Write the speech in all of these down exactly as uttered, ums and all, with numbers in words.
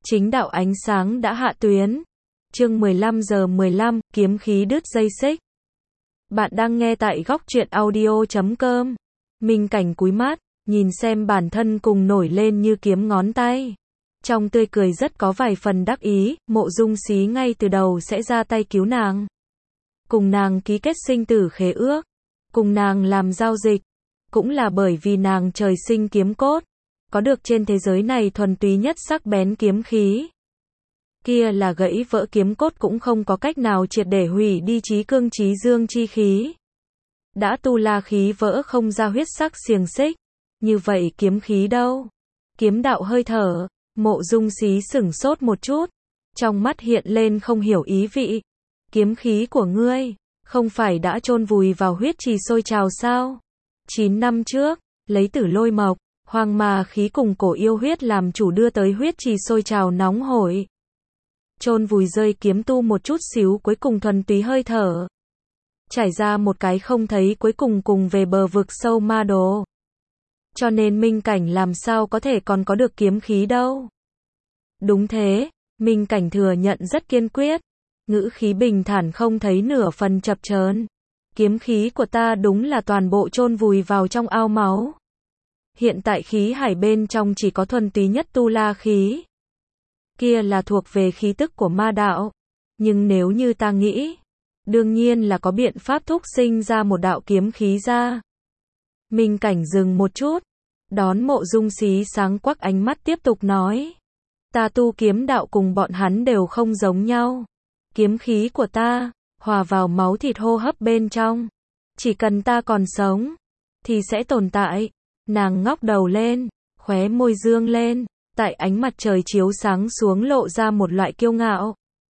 Chính đạo ánh sáng đã hạ tuyến. Chương mười lăm giờ mười lăm, kiếm khí đứt dây xích. Bạn đang nghe tại góc truyện audio chấm com. Minh Cảnh cúi mắt, nhìn xem bản thân cùng nổi lên như kiếm ngón tay. Trong tươi cười rất có vài phần đắc ý, Mộ Dung Xí ngay từ đầu sẽ ra tay cứu nàng. Cùng nàng ký kết sinh tử khế ước. Cùng nàng làm giao dịch. Cũng là bởi vì nàng trời sinh kiếm cốt. Có được trên thế giới này thuần túy nhất sắc bén kiếm khí. Kia là gãy vỡ kiếm cốt cũng không có cách nào triệt để hủy đi chí cương chí dương chi khí. Đã tu la khí vỡ không ra huyết sắc xiềng xích. Như vậy kiếm khí đâu? Kiếm đạo hơi thở. Mộ Dung Xí sửng sốt một chút. Trong mắt hiện lên không hiểu ý vị. Kiếm khí của ngươi, không phải đã chôn vùi vào huyết trì sôi trào sao? Chín năm trước, lấy Tử Lôi Mộc, Hoàng Ma khí cùng cổ yêu huyết làm chủ đưa tới huyết trì sôi trào nóng hổi. Chôn vùi rơi kiếm tu một chút xíu cuối cùng thuần túy hơi thở. Trải ra một cái không thấy cuối cùng cùng về bờ vực sâu ma đồ. Cho nên Minh Cảnh làm sao có thể còn có được kiếm khí đâu. Đúng thế, Minh Cảnh thừa nhận rất kiên quyết. Ngữ khí bình thản không thấy nửa phần chập chờn. Kiếm khí của ta đúng là toàn bộ chôn vùi vào trong ao máu. Hiện tại khí hải bên trong chỉ có thuần túy nhất tu la khí. Kia là thuộc về khí tức của ma đạo. Nhưng nếu như ta nghĩ, đương nhiên là có biện pháp thúc sinh ra một đạo kiếm khí ra. Minh Cảnh dừng một chút, đón Mộ Dung Xí sáng quắc ánh mắt tiếp tục nói. Ta tu kiếm đạo cùng bọn hắn đều không giống nhau. Kiếm khí của ta, hòa vào máu thịt hô hấp bên trong. Chỉ cần ta còn sống, thì sẽ tồn tại. Nàng ngóc đầu lên, khóe môi dương lên, tại ánh mặt trời chiếu sáng xuống lộ ra một loại kiêu ngạo.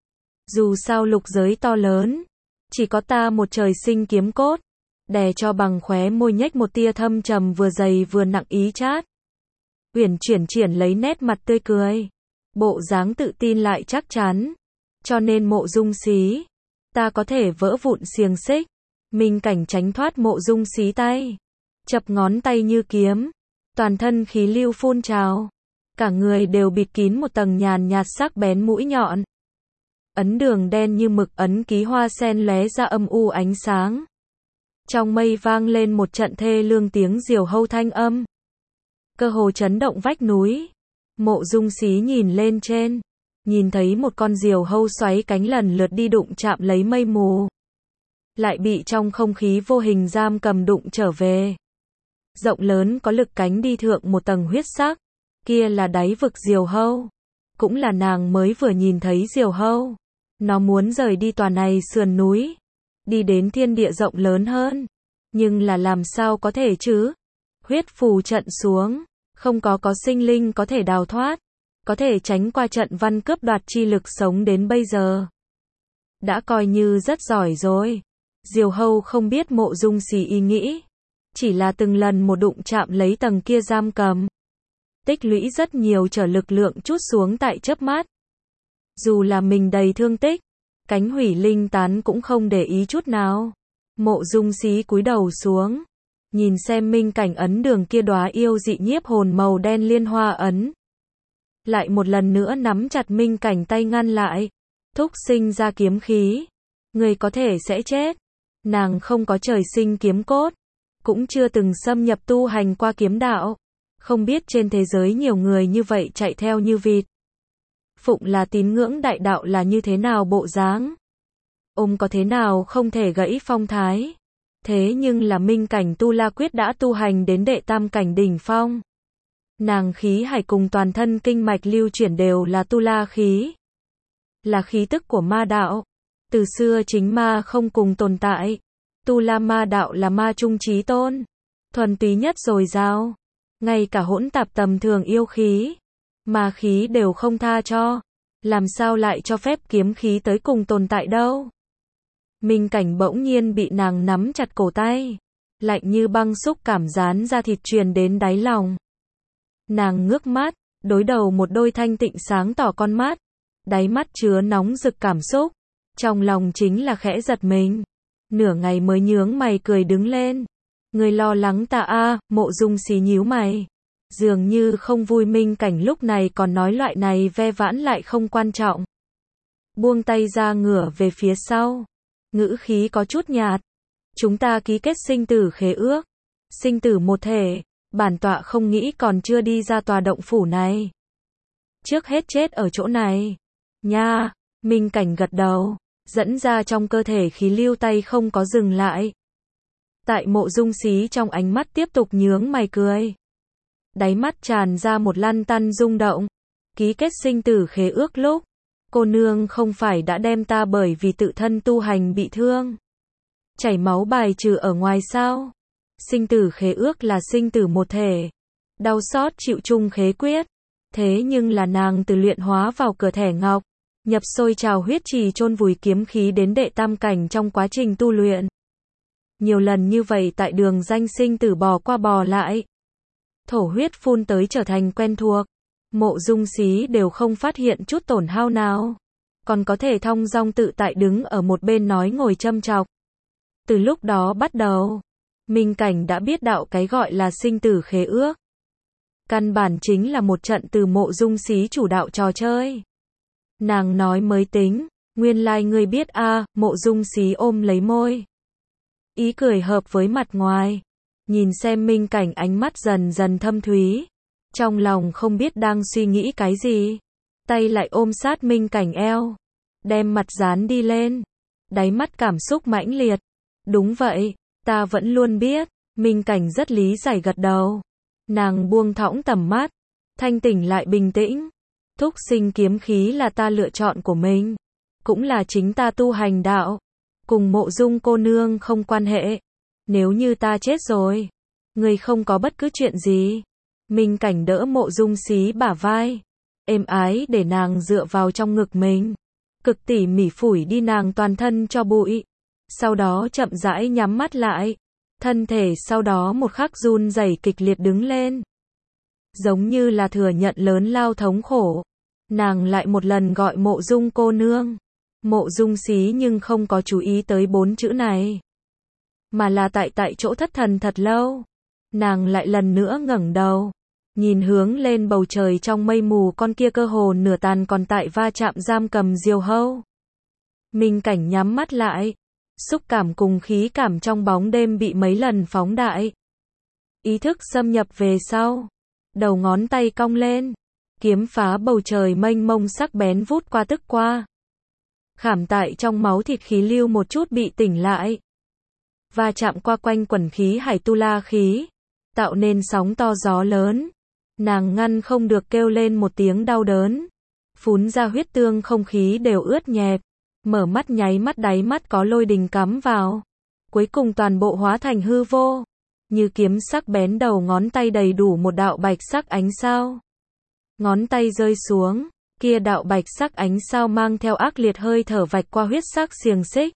Dù sao lục giới to lớn, chỉ có ta một trời sinh kiếm cốt. Đè cho bằng khóe môi nhếch một tia thâm trầm vừa dày vừa nặng ý chát. Uyển chuyển triển lấy nét mặt tươi cười. Bộ dáng tự tin lại chắc chắn. Cho nên Mộ Dung Xí, ta có thể vỡ vụn xiềng xích. Minh Cảnh tránh thoát Mộ Dung Xí tay. Chập ngón tay như kiếm. Toàn thân khí lưu phun trào. Cả người đều bịt kín một tầng nhàn nhạt sắc bén mũi nhọn. Ấn đường đen như mực ấn ký hoa sen lóe ra âm u ánh sáng. Trong mây vang lên một trận thê lương tiếng diều hâu thanh âm. Cơ hồ chấn động vách núi. Mộ Dung Xí nhìn lên trên. Nhìn thấy một con diều hâu xoáy cánh lần lượt đi đụng chạm lấy mây mù. Lại bị trong không khí vô hình giam cầm đụng trở về. Rộng lớn có lực cánh đi thượng một tầng huyết sắc. Kia là đáy vực diều hâu. Cũng là nàng mới vừa nhìn thấy diều hâu. Nó muốn rời đi tòa này sườn núi. Đi đến thiên địa rộng lớn hơn. Nhưng là làm sao có thể chứ? Huyết phù trận xuống. Không có có sinh linh có thể đào thoát. Có thể tránh qua trận văn cướp đoạt chi lực sống đến bây giờ. Đã coi như rất giỏi rồi. Diều hâu không biết Mộ Dung Xí ý nghĩ. Chỉ là từng lần một đụng chạm lấy tầng kia giam cầm. Tích lũy rất nhiều trở lực lượng trút xuống tại chớp mắt. Dù là mình đầy thương tích. Cánh hủy linh tán cũng không để ý chút nào. Mộ Dung Xí cúi đầu xuống. Nhìn xem Minh Cảnh ấn đường kia đóa yêu dị nhiếp hồn màu đen liên hoa ấn. Lại một lần nữa nắm chặt Minh Cảnh tay ngăn lại. Thúc sinh ra kiếm khí. Người có thể sẽ chết. Nàng không có trời sinh kiếm cốt. Cũng chưa từng xâm nhập tu hành qua kiếm đạo. Không biết trên thế giới nhiều người như vậy chạy theo như vịt. Phụng là tín ngưỡng đại đạo là như thế nào bộ dáng. Ôm có thế nào không thể gãy phong thái. Thế nhưng là Minh Cảnh tu la quyết đã tu hành đến đệ tam cảnh đỉnh phong. Nàng khí hải cùng toàn thân kinh mạch lưu chuyển đều là tu la khí. Là khí tức của ma đạo. Từ xưa chính ma không cùng tồn tại. Tu la ma đạo là ma trung chí tôn. Thuần túy nhất dồi dào. Ngay cả hỗn tạp tầm thường yêu khí. Ma khí đều không tha cho. Làm sao lại cho phép kiếm khí tới cùng tồn tại đâu. Minh Cảnh bỗng nhiên bị nàng nắm chặt cổ tay. Lạnh như băng xúc cảm dán ra thịt truyền đến đáy lòng. Nàng ngước mắt, đối đầu một đôi thanh tịnh sáng tỏ con mắt. Đáy mắt chứa nóng rực cảm xúc. Trong lòng chính là khẽ giật mình. Nửa ngày mới nhướng mày cười đứng lên. Người lo lắng ta a, Mộ Dung Xí nhíu mày. Dường như không vui, Minh Cảnh lúc này còn nói loại này ve vãn lại không quan trọng. Buông tay ra ngửa về phía sau. Ngữ khí có chút nhạt. Chúng ta ký kết sinh tử khế ước. Sinh tử một thể. Bản tọa không nghĩ còn chưa đi ra tòa động phủ này. Trước hết chết ở chỗ này. Nha, Minh Cảnh gật đầu. Dẫn ra trong cơ thể khí lưu, tay không có dừng lại. Tại Mộ Dung Xí trong ánh mắt tiếp tục nhướng mày cười. Đáy mắt tràn ra một lăn tăn rung động. Ký kết sinh tử khế ước lúc, cô nương không phải đã đem ta bởi vì tự thân tu hành bị thương, chảy máu bài trừ ở ngoài sao? Sinh tử khế ước là sinh tử một thể. Đau xót chịu chung khế quyết. Thế nhưng là nàng từ luyện hóa vào cửa thẻ ngọc, nhập sôi trào huyết trì chôn vùi kiếm khí đến đệ tam cảnh trong quá trình tu luyện. Nhiều lần như vậy tại đường danh sinh tử bò qua bò lại. Thổ huyết phun tới trở thành quen thuộc. Mộ Dung Xí đều không phát hiện chút tổn hao nào. Còn có thể thong dong tự tại đứng ở một bên nói ngồi châm chọc. Từ lúc đó bắt đầu, Minh Cảnh đã biết đạo cái gọi là sinh tử khế ước. Căn bản chính là một trận từ Mộ Dung Xí chủ đạo trò chơi. Nàng nói mới tính, nguyên lai like ngươi biết a, à, Mộ Dung Xí ôm lấy môi. Ý cười hợp với mặt ngoài. Nhìn xem Minh Cảnh ánh mắt dần dần thâm thúy. Trong lòng không biết đang suy nghĩ cái gì. Tay lại ôm sát Minh Cảnh eo. Đem mặt dán đi lên. Đáy mắt cảm xúc mãnh liệt. Đúng vậy, ta vẫn luôn biết. Minh Cảnh rất lý giải gật đầu. Nàng buông thõng tầm mắt. Thanh tỉnh lại bình tĩnh. Thúc sinh kiếm khí là ta lựa chọn của mình. Cũng là chính ta tu hành đạo. Cùng Mộ Dung cô nương không quan hệ. Nếu như ta chết rồi, ngươi không có bất cứ chuyện gì. Minh Cảnh đỡ Mộ Dung Xí bả vai, êm ái để nàng dựa vào trong ngực mình, cực tỉ mỉ phủi đi nàng toàn thân cho bụi. Sau đó chậm rãi nhắm mắt lại, thân thể sau đó một khắc run rẩy kịch liệt đứng lên. Giống như là thừa nhận lớn lao thống khổ. Nàng lại một lần gọi Mộ Dung cô nương. Mộ Dung Xí nhưng không có chú ý tới bốn chữ này, mà là tại tại chỗ thất thần thật lâu. Nàng lại lần nữa ngẩng đầu, nhìn hướng lên bầu trời trong mây mù, con kia cơ hồ nửa tàn còn tại va chạm giam cầm diều hâu. Minh Cảnh nhắm mắt lại, xúc cảm cùng khí cảm trong bóng đêm bị mấy lần phóng đại. Ý thức xâm nhập về sau, đầu ngón tay cong lên, kiếm phá bầu trời mênh mông sắc bén vút qua tức qua. Khảm tại trong máu thịt khí lưu một chút bị tỉnh lại. Va chạm qua quanh quần khí hải tu la khí, tạo nên sóng to gió lớn. Nàng ngăn không được kêu lên một tiếng đau đớn. Phún ra huyết tương, không khí đều ướt nhẹp. Mở mắt nháy mắt, đáy mắt có lôi đình cắm vào. Cuối cùng toàn bộ hóa thành hư vô. Như kiếm sắc bén, đầu ngón tay đầy đủ một đạo bạch sắc ánh sao. Ngón tay rơi xuống, kia đạo bạch sắc ánh sao mang theo ác liệt hơi thở vạch qua huyết sắc xiềng xích.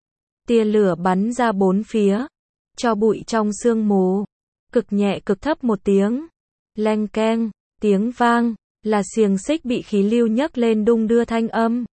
Tia lửa bắn ra bốn phía, cho bụi trong sương mù. Cực nhẹ cực thấp một tiếng. Leng keng, tiếng vang, là xiềng xích bị khí lưu nhấc lên đung đưa thanh âm.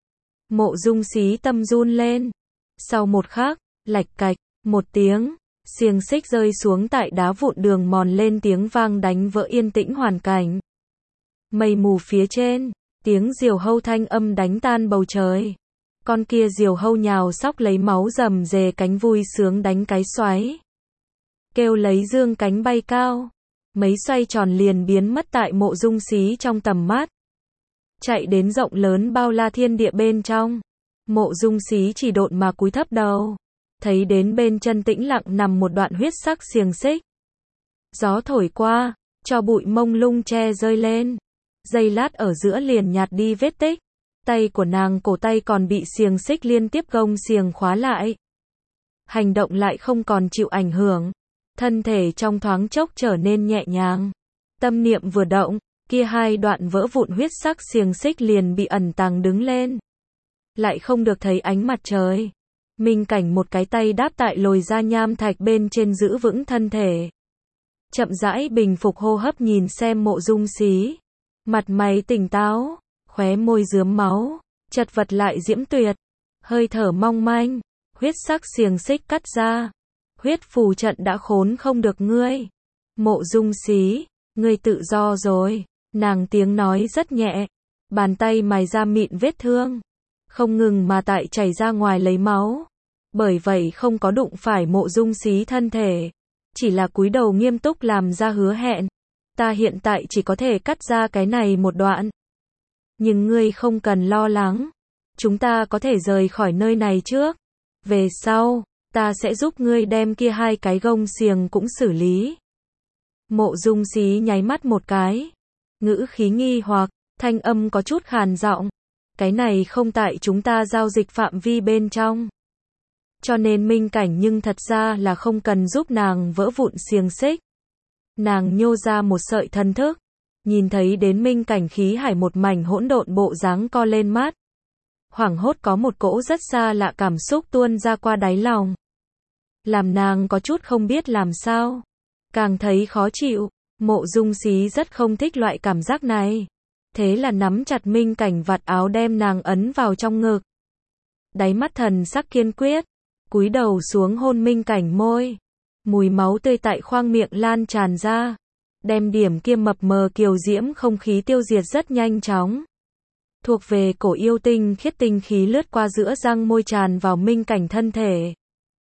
Mộ Dung Xí tâm run lên. Sau một khắc, lạch cạch, một tiếng, xiềng xích rơi xuống tại đá vụn đường mòn lên, tiếng vang đánh vỡ yên tĩnh hoàn cảnh. Mây mù phía trên, tiếng diều hâu thanh âm đánh tan bầu trời. Con kia diều hâu nhào sóc lấy máu rầm rề cánh, vui sướng đánh cái xoáy. Kêu lấy dương cánh bay cao. Mấy xoay tròn liền biến mất tại Mộ Dung Xí trong tầm mắt. Chạy đến rộng lớn bao la thiên địa bên trong. Mộ Dung Xí chỉ độn mà cúi thấp đầu. Thấy đến bên chân tĩnh lặng nằm một đoạn huyết sắc xiềng xích. Gió thổi qua, cho bụi mông lung che rơi lên. Giây lát ở giữa liền nhạt đi vết tích. Tay của nàng, cổ tay còn bị xiềng xích liên tiếp gông xiềng khóa lại. Hành động lại không còn chịu ảnh hưởng. Thân thể trong thoáng chốc trở nên nhẹ nhàng. Tâm niệm vừa động, kia hai đoạn vỡ vụn huyết sắc xiềng xích liền bị ẩn tàng đứng lên. Lại không được thấy ánh mặt trời. Minh Cảnh một cái tay đáp tại lồi ra nham thạch bên trên giữ vững thân thể. Chậm rãi bình phục hô hấp, nhìn xem Mộ Dung Xí. Mặt mày tỉnh táo, khóe môi rướm máu, chật vật lại diễm tuyệt. Hơi thở mong manh, huyết sắc xiềng xích cắt ra. Huyết phù trận đã khốn không được ngươi. Mộ Dung Xí, Ngươi tự do rồi. Nàng tiếng nói rất nhẹ. Bàn tay mài ra mịn vết thương. Không ngừng mà tại chảy ra ngoài lấy máu. Bởi vậy không có đụng phải Mộ Dung Xí thân thể. Chỉ là cúi đầu nghiêm túc làm ra hứa hẹn. Ta hiện tại chỉ có thể cắt ra cái này một đoạn. Nhưng ngươi không cần lo lắng. Chúng ta có thể rời khỏi nơi này trước. Về sau, ta sẽ giúp ngươi đem kia hai cái gông xiềng cũng xử lý. Mộ Dung Xí nháy mắt một cái. Ngữ khí nghi hoặc, thanh âm có chút khàn giọng. Cái này không tại chúng ta giao dịch phạm vi bên trong. Cho nên Minh Cảnh nhưng thật ra là không cần giúp nàng vỡ vụn xiềng xích. Nàng nhô ra một sợi thần thức. Nhìn thấy đến Minh Cảnh khí hải một mảnh hỗn độn bộ dáng co lên mắt. Hoảng hốt có một cỗ rất xa lạ cảm xúc tuôn ra qua đáy lòng. Làm nàng có chút không biết làm sao. Càng thấy khó chịu. Mộ Dung Xí rất không thích loại cảm giác này. Thế là nắm chặt Minh Cảnh vạt áo đem nàng ấn vào trong ngực. Đáy mắt thần sắc kiên quyết. Cúi đầu xuống hôn Minh Cảnh môi. Mùi máu tươi tại khoang miệng lan tràn ra. Đem điểm kia mập mờ kiều diễm không khí tiêu diệt rất nhanh chóng. Thuộc về cổ yêu tinh khiết tinh khí lướt qua giữa răng môi tràn vào Minh Cảnh thân thể.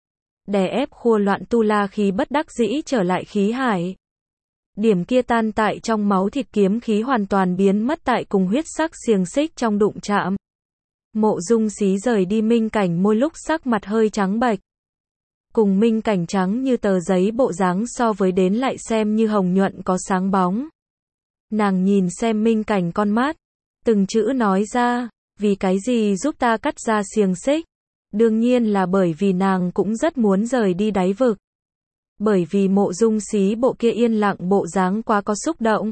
Đè ép khua loạn tu la khí bất đắc dĩ trở lại khí hải. Điểm kia tan tại trong máu thịt kiếm khí hoàn toàn biến mất tại cùng huyết sắc xiềng xích trong đụng chạm. Mộ Dung Xí rời đi Minh Cảnh môi lúc sắc mặt hơi trắng bệch. Cùng Minh Cảnh trắng như tờ giấy bộ dáng so với đến lại xem như hồng nhuận có sáng bóng. Nàng nhìn xem Minh Cảnh con mắt. Từng chữ nói ra, vì cái gì giúp ta cắt ra xiềng xích? Đương nhiên là bởi vì nàng cũng rất muốn rời đi đáy vực. Bởi vì Mộ Dung Xí bộ kia yên lặng bộ dáng quá có xúc động.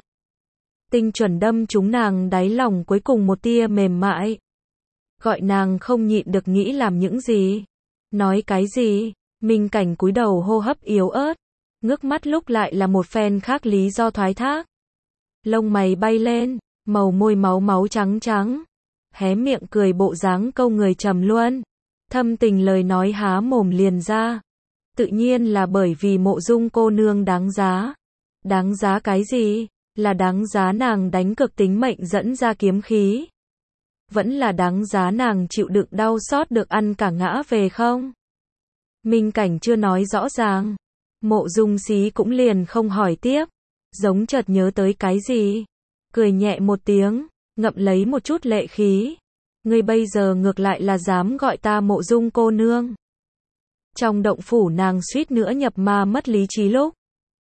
Tinh chuẩn đâm trúng nàng đáy lòng cuối cùng một tia mềm mại. Gọi nàng không nhịn được nghĩ làm những gì. Nói cái gì? Minh Cảnh cúi đầu hô hấp yếu ớt. Ngước mắt lúc lại là một phen khác lý do thoái thác. Lông mày bay lên. Màu môi máu máu trắng trắng. Hé miệng cười bộ dáng câu người trầm luân. Thâm tình lời nói há mồm liền ra. Tự nhiên là bởi vì Mộ Dung cô nương đáng giá. Đáng giá cái gì? Là đáng giá nàng đánh cực tính mệnh dẫn ra kiếm khí. Vẫn là đáng giá nàng chịu đựng đau xót được ăn cả ngã về không? Minh Cảnh chưa nói rõ ràng. Mộ Dung Xí cũng liền không hỏi tiếp. Giống chợt nhớ tới cái gì. Cười nhẹ một tiếng, ngậm lấy một chút lệ khí. Ngươi bây giờ ngược lại là dám gọi ta Mộ Dung cô nương. Trong động phủ nàng suýt nữa nhập ma mất lý trí lúc.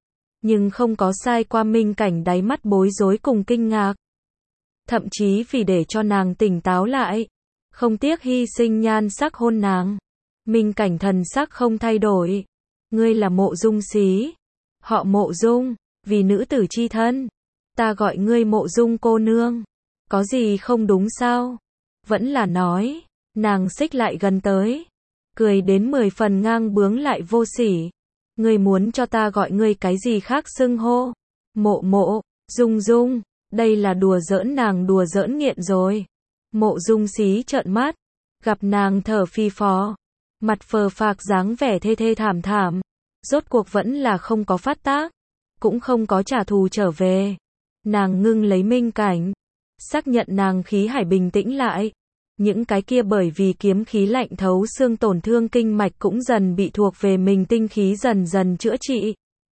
Nhưng không có sai qua Minh Cảnh đáy mắt bối rối cùng kinh ngạc. Thậm chí vì để cho nàng tỉnh táo lại. Không tiếc hy sinh nhan sắc hôn nàng. Minh Cảnh thần sắc không thay đổi. Ngươi là Mộ Dung Xí. Họ Mộ Dung, vì nữ tử chi thân. Ta gọi ngươi Mộ Dung cô nương. Có gì không đúng sao? Vẫn là nói. Nàng xích lại gần tới. Cười đến mười phần ngang bướng lại vô sỉ. Ngươi muốn cho ta gọi ngươi cái gì khác xưng hô? Mộ mộ, Dung Dung. Đây là đùa giỡn nàng đùa giỡn nghiện rồi. Mộ Dung Xí trợn mắt. Gặp nàng thở phì phò. Mặt phờ phạc dáng vẻ thê thê thảm thảm. Rốt cuộc vẫn là không có phát tác. Cũng không có trả thù trở về. Nàng ngưng lấy Minh Cảnh. Xác nhận nàng khí hải bình tĩnh lại. Những cái kia bởi vì kiếm khí lạnh thấu xương tổn thương kinh mạch cũng dần bị thuộc về mình tinh khí dần dần chữa trị.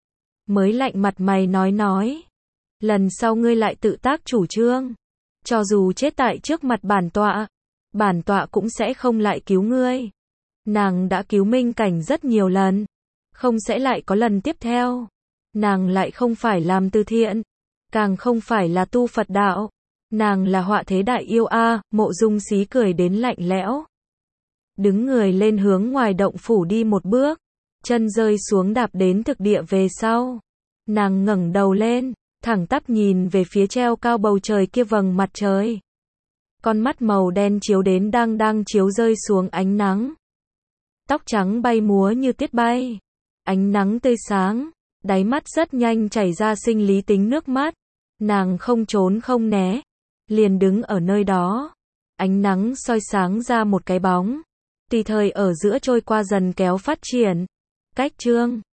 Mới lạnh mặt mày nói nói. Lần sau ngươi lại tự tác chủ trương. Cho dù chết tại trước mặt bản tọa. Bản tọa cũng sẽ không lại cứu ngươi. Nàng đã cứu Minh Cảnh rất nhiều lần. Không sẽ lại có lần tiếp theo. Nàng lại không phải làm từ thiện. Càng không phải là tu Phật đạo. Nàng là họa thế đại yêu a. À, Mộ Dung Xí cười đến lạnh lẽo. Đứng người lên hướng ngoài động phủ đi một bước. Chân rơi xuống đạp đến thực địa về sau. Nàng ngẩng đầu lên. Thẳng tắp nhìn về phía treo cao bầu trời kia vầng mặt trời. Con mắt màu đen chiếu đến đang đang chiếu rơi xuống ánh nắng. Tóc trắng bay múa như tiết bay. Ánh nắng tươi sáng. Đáy mắt rất nhanh chảy ra sinh lý tính nước mắt. Nàng không trốn không né. Liền đứng ở nơi đó. Ánh nắng soi sáng ra một cái bóng. Tùy thời ở giữa trôi qua dần kéo phát triển. Cách chương